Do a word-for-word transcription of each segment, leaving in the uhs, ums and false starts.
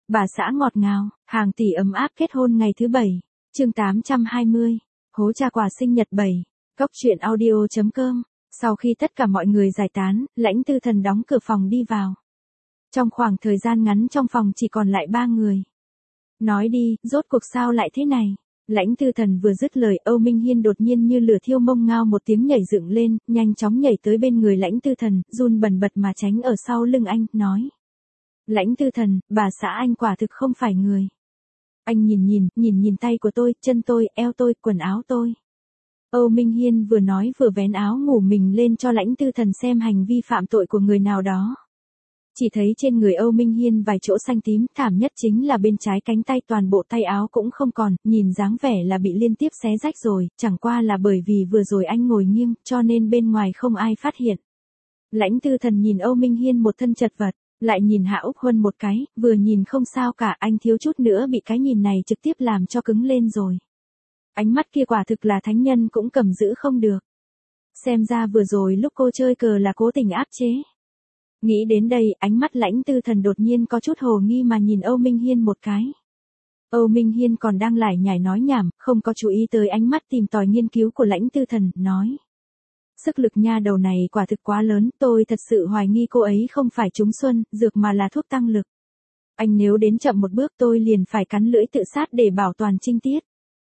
Bà xã ngọt ngào, hàng tỷ ấm áp kết hôn ngày thứ bảy. Chương tám trăm hai mươi. Hố cha quà sinh nhật bảy. Cốc truyện audio chấm com. Sau khi tất cả mọi người giải tán, Lãnh Tư Thần đóng cửa phòng đi vào. Trong khoảng thời gian ngắn trong phòng chỉ còn lại ba người. Nói đi, rốt cuộc sao lại thế này? Lãnh Tư Thần vừa dứt lời, Âu Minh Hiên đột nhiên như lửa thiêu mông ngao một tiếng nhảy dựng lên, nhanh chóng nhảy tới bên người Lãnh Tư Thần, run bần bật mà tránh ở sau lưng anh, nói. Lãnh Tư Thần, bà xã anh quả thực không phải người. Anh nhìn nhìn, nhìn nhìn tay của tôi, chân tôi, eo tôi, quần áo tôi. Âu Minh Hiên vừa nói vừa vén áo ngủ mình lên cho Lãnh Tư Thần xem hành vi phạm tội của người nào đó. Chỉ thấy trên người Âu Minh Hiên vài chỗ xanh tím, thảm nhất chính là bên trái cánh tay, toàn bộ tay áo cũng không còn, nhìn dáng vẻ là bị liên tiếp xé rách rồi, chẳng qua là bởi vì vừa rồi anh ngồi nghiêng, cho nên bên ngoài không ai phát hiện. Lãnh Tư Thần nhìn Âu Minh Hiên một thân chật vật, lại nhìn Hạ Úc Huân một cái, vừa nhìn không sao cả, anh thiếu chút nữa bị cái nhìn này trực tiếp làm cho cứng lên rồi. Ánh mắt kia quả thực là thánh nhân cũng cầm giữ không được. Xem ra vừa rồi lúc cô chơi cờ là cố tình áp chế. Nghĩ đến đây, ánh mắt Lãnh Tư Thần đột nhiên có chút hồ nghi mà nhìn Âu Minh Hiên một cái. Âu Minh Hiên còn đang lải nhải nói nhảm, không có chú ý tới ánh mắt tìm tòi nghiên cứu của Lãnh Tư Thần, nói. Sức lực nha đầu này quả thực quá lớn, tôi thật sự hoài nghi cô ấy không phải trúng xuân, dược mà là thuốc tăng lực. Anh nếu đến chậm một bước tôi liền phải cắn lưỡi tự sát để bảo toàn trinh tiết.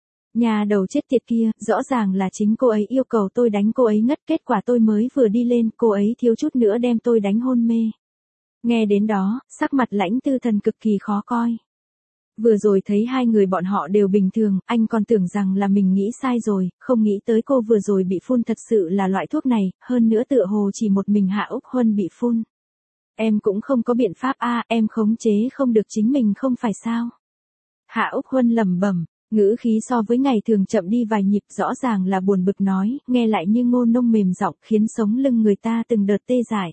Nhà đầu chết tiệt kia, rõ ràng là chính cô ấy yêu cầu tôi đánh cô ấy ngất, kết quả tôi mới vừa đi lên, cô ấy thiếu chút nữa đem tôi đánh hôn mê. Nghe đến đó, sắc mặt Lãnh Tư Thần cực kỳ khó coi. Vừa rồi thấy hai người bọn họ đều bình thường, anh còn tưởng rằng là mình nghĩ sai rồi, không nghĩ tới cô vừa rồi bị phun thật sự là loại thuốc này, hơn nữa tựa hồ chỉ một mình Hạ Úc Huân bị phun. Em cũng không có biện pháp a, em khống chế không được chính mình không phải sao? Hạ Úc Huân lẩm bẩm. Ngữ khí so với ngày thường chậm đi vài nhịp, rõ ràng là buồn bực nói, nghe lại như ngô nông mềm giọng, khiến sống lưng người ta từng đợt tê dại.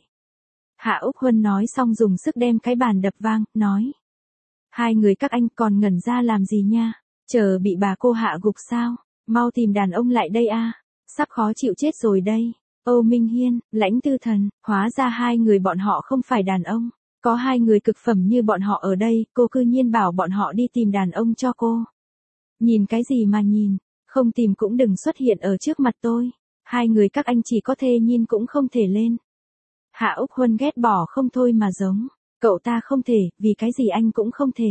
Hạ Úc Huân nói xong dùng sức đem cái bàn đập vang, nói. Hai người các anh còn ngẩn ra làm gì nha, chờ bị bà cô hạ gục sao, mau tìm đàn ông lại đây a, sắp khó chịu chết rồi đây. Âu Minh Hiên, Lãnh Tư Thần, hóa ra hai người bọn họ không phải đàn ông, có hai người cực phẩm như bọn họ ở đây, cô cư nhiên bảo bọn họ đi tìm đàn ông cho cô. Nhìn cái gì mà nhìn, không tìm cũng đừng xuất hiện ở trước mặt tôi, hai người các anh chỉ có thê nhìn cũng không thể lên. Hạ Úc Huân ghét bỏ không thôi mà giống, cậu ta không thể, vì cái gì anh cũng không thể.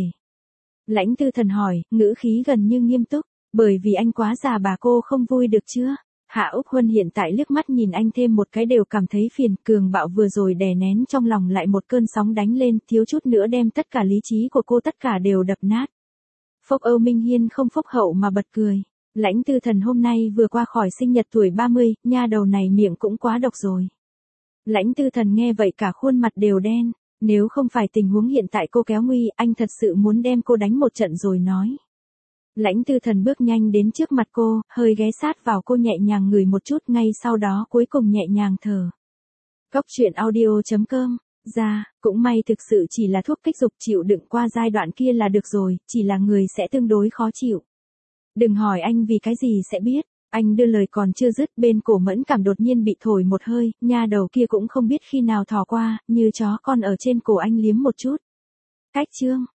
Lãnh Tư Thần hỏi, ngữ khí gần như nghiêm túc, bởi vì anh quá già bà cô không vui được chưa? Hạ Úc Huân hiện tại liếc mắt nhìn anh thêm một cái đều cảm thấy phiền, cường bạo vừa rồi đè nén trong lòng lại một cơn sóng đánh lên, thiếu chút nữa đem tất cả lý trí của cô tất cả đều đập nát. Phốc Âu Minh Hiên không phốc hậu mà bật cười. Lãnh Tư Thần hôm nay vừa qua khỏi sinh nhật tuổi ba mươi, nha đầu này miệng cũng quá độc rồi. Lãnh Tư Thần nghe vậy cả khuôn mặt đều đen, nếu không phải tình huống hiện tại cô kéo nguy, anh thật sự muốn đem cô đánh một trận rồi nói. Lãnh Tư Thần bước nhanh đến trước mặt cô, hơi ghé sát vào cô nhẹ nhàng ngửi một chút, ngay sau đó cuối cùng nhẹ nhàng thở. Cốc truyện audio chấm com. Ra, cũng may thực sự chỉ là thuốc kích dục, chịu đựng qua giai đoạn kia là được rồi, chỉ là người sẽ tương đối khó chịu. Đừng hỏi anh vì cái gì sẽ biết, anh đưa lời còn chưa dứt, bên cổ mẫn cảm đột nhiên bị thổi một hơi, nha đầu kia cũng không biết khi nào thò qua, như chó con ở trên cổ anh liếm một chút. Cách chương.